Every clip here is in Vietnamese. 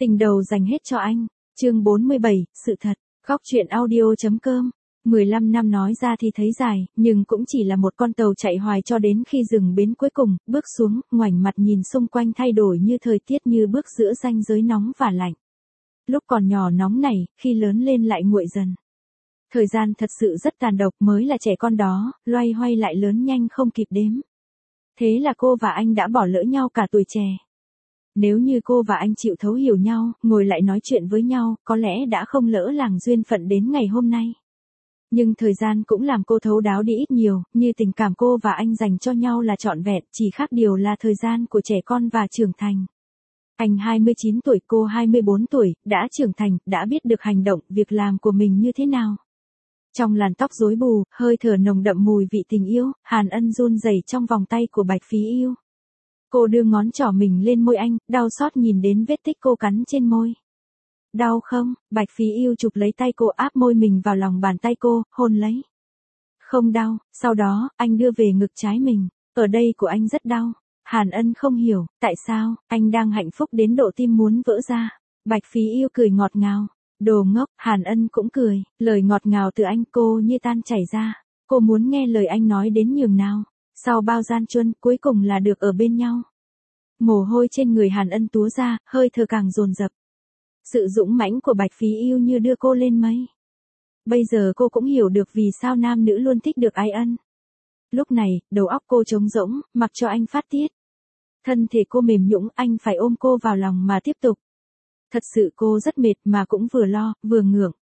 Tình đầu dành hết cho anh. Chương 47, sự thật. Góc truyện audio.com. 15 năm nói ra thì thấy dài, nhưng cũng chỉ là một con tàu chạy hoài cho đến khi dừng bến cuối cùng, bước xuống, ngoảnh mặt nhìn xung quanh thay đổi như thời tiết, như bước giữa ranh giới nóng và lạnh. Lúc còn nhỏ nóng này, khi lớn lên lại nguội dần. Thời gian thật sự rất tàn độc, mới là trẻ con đó, loay hoay lại lớn nhanh không kịp đếm. Thế là cô và anh đã bỏ lỡ nhau cả tuổi trẻ. Nếu như cô và anh chịu thấu hiểu nhau, ngồi lại nói chuyện với nhau, có lẽ đã không lỡ làng duyên phận đến ngày hôm nay. Nhưng thời gian cũng làm cô thấu đáo đi ít nhiều, như tình cảm cô và anh dành cho nhau là trọn vẹn, chỉ khác điều là thời gian của trẻ con và trưởng thành. Anh 29 tuổi, cô 24 tuổi, đã trưởng thành, đã biết được hành động, việc làm của mình như thế nào. Trong làn tóc rối bù, hơi thở nồng đậm mùi vị tình yêu, Hàn Ân run rẩy trong vòng tay của Bạch Phí Yêu. Cô đưa ngón trỏ mình lên môi anh, đau xót nhìn đến vết tích cô cắn trên môi. Đau không? Bạch Phí Yêu chụp lấy tay cô, áp môi mình vào lòng bàn tay cô, hôn lấy. Không đau. Sau đó, anh đưa về ngực trái mình. Ở đây của anh rất đau. Hàn Ân không hiểu, tại sao, anh đang hạnh phúc đến độ tim muốn vỡ ra. Bạch Phí Yêu cười ngọt ngào. Đồ ngốc, Hàn Ân cũng cười, lời ngọt ngào từ anh cô như tan chảy ra. Cô muốn nghe lời anh nói đến nhường nào. Sau bao gian truân, cuối cùng là được ở bên nhau. Mồ hôi trên người Hàn Ân túa ra, hơi thở càng dồn dập. Sự dũng mãnh của Bạch Phí Yêu như đưa cô lên mây. Bây giờ cô cũng hiểu được vì sao nam nữ luôn thích được ái ân. Lúc này, đầu óc cô trống rỗng, mặc cho anh phát tiết. Thân thể cô mềm nhũn, anh phải ôm cô vào lòng mà tiếp tục. Thật sự cô rất mệt mà cũng vừa lo, vừa ngượng.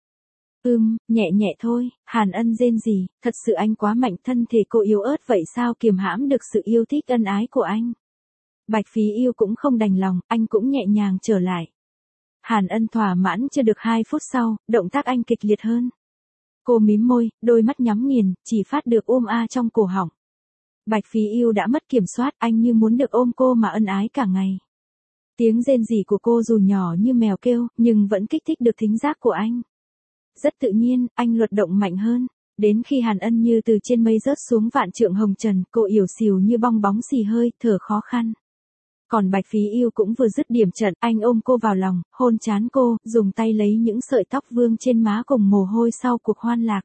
Nhẹ nhẹ thôi, Hàn Ân rên rỉ, thật sự anh quá mạnh, thân thể cô yếu ớt vậy sao kiềm hãm được sự yêu thích ân ái của anh. Bạch Phí Yêu cũng không đành lòng, anh cũng nhẹ nhàng trở lại. Hàn Ân thỏa mãn chưa được 2 phút sau, động tác anh kịch liệt hơn. Cô mím môi, đôi mắt nhắm nghiền, chỉ phát được ôm trong cổ họng. Bạch Phí Yêu đã mất kiểm soát, anh như muốn được ôm cô mà ân ái cả ngày. Tiếng rên rỉ của cô dù nhỏ như mèo kêu, nhưng vẫn kích thích được thính giác của anh. Rất tự nhiên, anh luật động mạnh hơn. Đến khi Hàn Ân như từ trên mây rớt xuống vạn trượng hồng trần, cô yểu xìu như bong bóng xì hơi, thở khó khăn. Còn Bạch Phí Yêu cũng vừa dứt điểm trận, anh ôm cô vào lòng, hôn trán cô, dùng tay lấy những sợi tóc vương trên má cùng mồ hôi sau cuộc hoan lạc.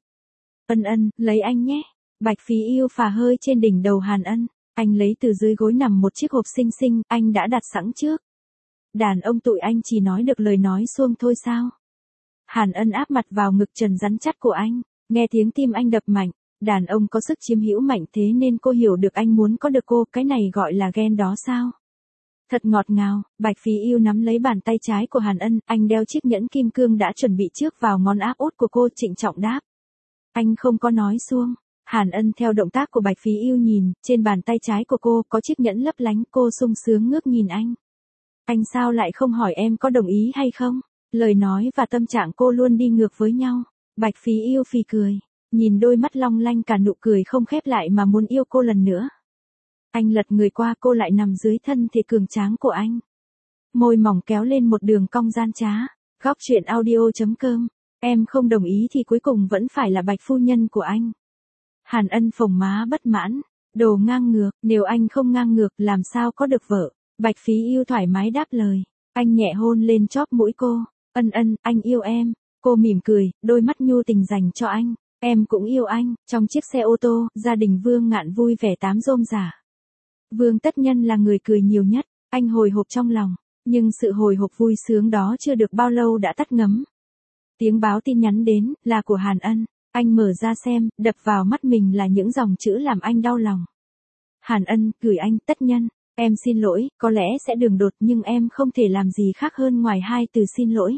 Ân, lấy anh nhé. Bạch Phí Yêu phà hơi trên đỉnh đầu Hàn Ân. Anh lấy từ dưới gối nằm một chiếc hộp xinh xinh, anh đã đặt sẵn trước. Đàn ông tụi anh chỉ nói được lời nói suông thôi sao? Hàn Ân áp mặt vào ngực trần rắn chắc của anh, nghe tiếng tim anh đập mạnh. Đàn ông có sức chiếm hữu mạnh, thế nên cô hiểu được anh muốn có được cô, cái này gọi là ghen đó sao? Thật ngọt ngào. Bạch Phí Yêu nắm lấy bàn tay trái của Hàn Ân, anh đeo chiếc nhẫn kim cương đã chuẩn bị trước vào ngón áp út của cô, trịnh trọng đáp. Anh không có nói suông. Hàn Ân theo động tác của Bạch Phí Yêu nhìn, trên bàn tay trái của cô có chiếc nhẫn lấp lánh, cô sung sướng ngước nhìn anh. Anh sao lại không hỏi em có đồng ý hay không? Lời nói và tâm trạng cô luôn đi ngược với nhau. Bạch Phí Yêu phì cười, nhìn đôi mắt long lanh cả nụ cười không khép lại mà muốn yêu cô lần nữa. Anh lật người qua, cô lại nằm dưới thân thể cường tráng của anh. Môi mỏng kéo lên một đường cong gian trá. Góc truyện audio.com. Em không đồng ý thì cuối cùng vẫn phải là Bạch phu nhân của anh. Hàn Ân phồng má bất mãn. Đồ ngang ngược, nếu anh không ngang ngược làm sao có được vợ. Bạch Phí Yêu thoải mái đáp lời. Anh nhẹ hôn lên chóp mũi cô. Ân, anh yêu em. Cô mỉm cười, đôi mắt nhu tình dành cho anh. Em cũng yêu anh. Trong chiếc xe ô tô, gia đình Vương Ngạn vui vẻ tám rôm rả. Vương Tất Nhân là người cười nhiều nhất, anh hồi hộp trong lòng, nhưng sự hồi hộp vui sướng đó chưa được bao lâu đã tắt ngấm. Tiếng báo tin nhắn đến, là của Hàn Ân, anh mở ra xem, đập vào mắt mình là những dòng chữ làm anh đau lòng. Hàn Ân, gửi anh, Tất Nhân, em xin lỗi, có lẽ sẽ đường đột nhưng em không thể làm gì khác hơn ngoài 2 từ xin lỗi.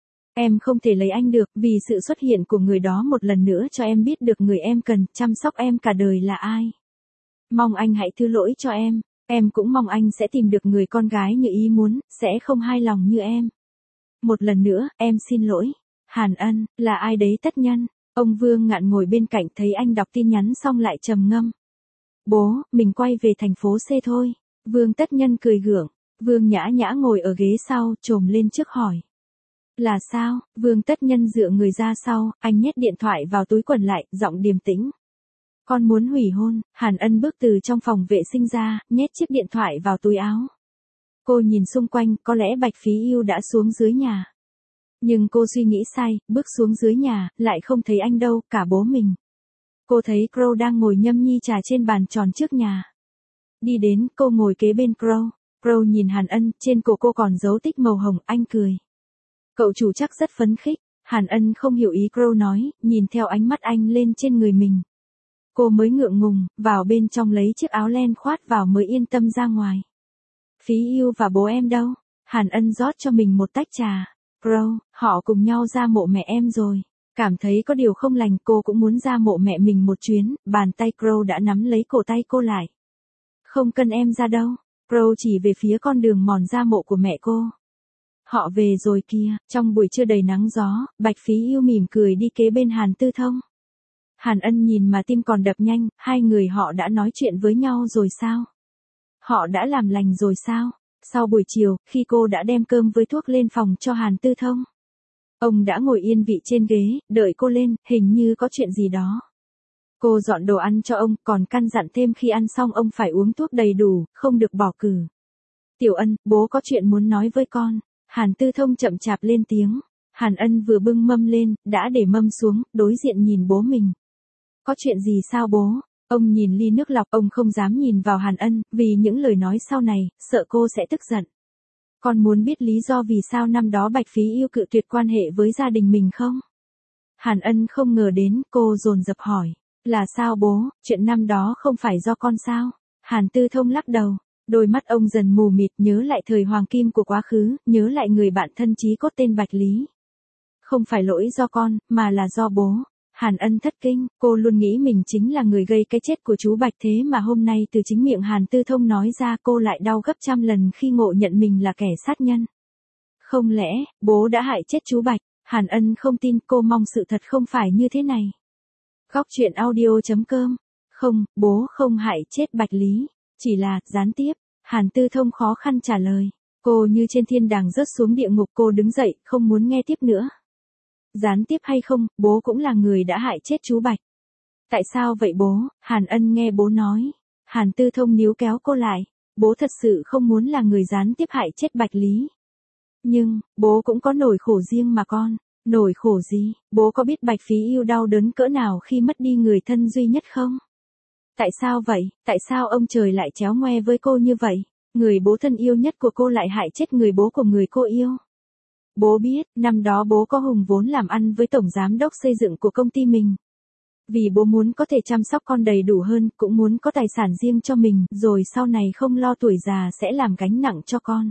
Em không thể lấy anh được, vì sự xuất hiện của người đó một lần nữa cho em biết được người em cần, chăm sóc em cả đời là ai. Mong anh hãy thứ lỗi cho em cũng mong anh sẽ tìm được người con gái như ý muốn, sẽ không hai lòng như em. Một lần nữa, em xin lỗi. Hàn Ân, là ai đấy Tất Nhân? Ông Vương Ngạn ngồi bên cạnh thấy anh đọc tin nhắn xong lại trầm ngâm. Bố, mình quay về thành phố C thôi. Vương Tất Nhân cười gượng. Vương Nhã Nhã ngồi ở ghế sau, chồm lên trước hỏi. Là sao? Vương Tất Nhân dựa người ra sau, anh nhét điện thoại vào túi quần lại, giọng điềm tĩnh. Con muốn hủy hôn. Hàn Ân bước từ trong phòng vệ sinh ra, nhét chiếc điện thoại vào túi áo. Cô nhìn xung quanh, có lẽ Bạch Phí Yêu đã xuống dưới nhà. Nhưng cô suy nghĩ sai, bước xuống dưới nhà, lại không thấy anh đâu, cả bố mình. Cô thấy Crow đang ngồi nhâm nhi trà trên bàn tròn trước nhà. Đi đến, cô ngồi kế bên Crow. Crow nhìn Hàn Ân, trên cổ cô còn dấu tích màu hồng, anh cười. Cậu chủ chắc rất phấn khích. Hàn Ân không hiểu ý Crow nói, nhìn theo ánh mắt anh lên trên người mình. Cô mới ngượng ngùng, vào bên trong lấy chiếc áo len khoát vào mới yên tâm ra ngoài. Phí Yêu và bố em đâu? Hàn Ân rót cho mình một tách trà. Crow, họ cùng nhau ra mộ mẹ em rồi. Cảm thấy có điều không lành, cô cũng muốn ra mộ mẹ mình một chuyến, bàn tay Crow đã nắm lấy cổ tay cô lại. Không cần em ra đâu. Crow chỉ về phía con đường mòn ra mộ của mẹ cô. Họ về rồi kìa, trong buổi trưa đầy nắng gió, Bạch Phí Yêu mỉm cười đi kế bên Hàn Tư Thông. Hàn Ân nhìn mà tim còn đập nhanh, hai người họ đã nói chuyện với nhau rồi sao? Họ đã làm lành rồi sao? Sau buổi chiều, khi cô đã đem cơm với thuốc lên phòng cho Hàn Tư Thông. Ông đã ngồi yên vị trên ghế, đợi cô lên, hình như có chuyện gì đó. Cô dọn đồ ăn cho ông, còn căn dặn thêm khi ăn xong ông phải uống thuốc đầy đủ, không được bỏ cử. Tiểu Ân, bố có chuyện muốn nói với con. Hàn Tư Thông chậm chạp lên tiếng. Hàn Ân vừa bưng mâm lên, đã để mâm xuống, đối diện nhìn bố mình. Có chuyện gì sao bố? Ông nhìn ly nước lọc, ông không dám nhìn vào Hàn Ân, vì những lời nói sau này, sợ cô sẽ tức giận. Con muốn biết lý do vì sao năm đó Bạch Phí Yêu cự tuyệt quan hệ với gia đình mình không? Hàn Ân không ngờ đến, cô dồn dập hỏi. Là sao bố, chuyện năm đó không phải do con sao? Hàn Tư Thông lắc đầu. Đôi mắt ông dần mù mịt, nhớ lại thời hoàng kim của quá khứ, nhớ lại người bạn thân chí cốt tên Bạch Lý. Không phải lỗi do con, mà là do bố. Hàn Ân thất kinh, cô luôn nghĩ mình chính là người gây cái chết của chú Bạch, thế mà hôm nay từ chính miệng Hàn Tư Thông nói ra cô lại đau gấp trăm lần khi ngộ nhận mình là kẻ sát nhân. Không lẽ, bố đã hại chết chú Bạch? Hàn Ân không tin, cô mong sự thật không phải như thế này. Góc truyện audio.com. Không, bố không hại chết Bạch Lý. Chỉ là, gián tiếp. Hàn Tư Thông khó khăn trả lời. Cô như trên thiên đàng rớt xuống địa ngục, cô đứng dậy, không muốn nghe tiếp nữa. Gián tiếp hay không, bố cũng là người đã hại chết chú Bạch. Tại sao vậy bố? Hàn Ân nghe bố nói. Hàn Tư Thông níu kéo cô lại. Bố thật sự không muốn là người gián tiếp hại chết Bạch Lý. Nhưng, bố cũng có nỗi khổ riêng mà con. Nỗi khổ gì? Bố có biết Bạch Phí Yêu đau đớn cỡ nào khi mất đi người thân duy nhất không? Tại sao vậy? Tại sao ông trời lại chéo ngoe với cô như vậy? Người bố thân yêu nhất của cô lại hại chết người bố của người cô yêu. Bố biết, năm đó bố có hùng vốn làm ăn với tổng giám đốc xây dựng của công ty mình. Vì bố muốn có thể chăm sóc con đầy đủ hơn, cũng muốn có tài sản riêng cho mình, rồi sau này không lo tuổi già sẽ làm gánh nặng cho con.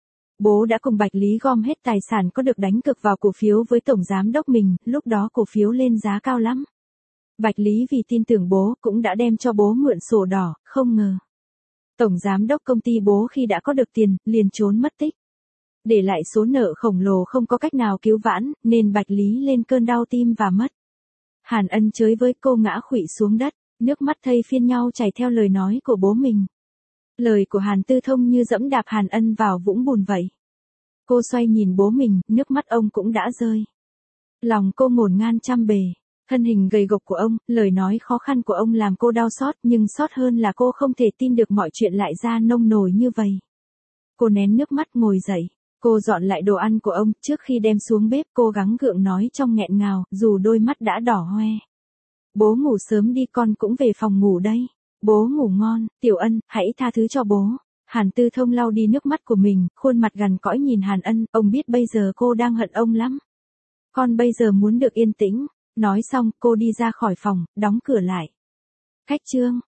Bố đã cùng Bạch Lý gom hết tài sản có được đánh cược vào cổ phiếu với tổng giám đốc mình, lúc đó cổ phiếu lên giá cao lắm. Bạch Lý vì tin tưởng bố cũng đã đem cho bố mượn sổ đỏ, không ngờ. Tổng giám đốc công ty bố khi đã có được tiền, liền trốn mất tích. Để lại số nợ khổng lồ không có cách nào cứu vãn, nên Bạch Lý lên cơn đau tim và mất. Hàn Ân chới với cô ngã khuỵu xuống đất, nước mắt thay phiên nhau chảy theo lời nói của bố mình. Lời của Hàn Tư Thông như dẫm đạp Hàn Ân vào vũng bùn vậy. Cô xoay nhìn bố mình, nước mắt ông cũng đã rơi. Lòng cô ngổn ngang trăm bề. Thân hình gầy gộc của ông, lời nói khó khăn của ông làm cô đau xót, nhưng xót hơn là cô không thể tin được mọi chuyện lại ra nông nổi như vậy. Cô nén nước mắt ngồi dậy. Cô dọn lại đồ ăn của ông, trước khi đem xuống bếp cô gắng gượng nói trong nghẹn ngào, dù đôi mắt đã đỏ hoe. Bố ngủ sớm đi, con cũng về phòng ngủ đây. Bố ngủ ngon, Tiểu Ân, hãy tha thứ cho bố. Hàn Tư Thông lau đi nước mắt của mình, khuôn mặt gằn cõi nhìn Hàn Ân, ông biết bây giờ cô đang hận ông lắm. Con bây giờ muốn được yên tĩnh. Nói xong, cô đi ra khỏi phòng, đóng cửa lại. Khách chương.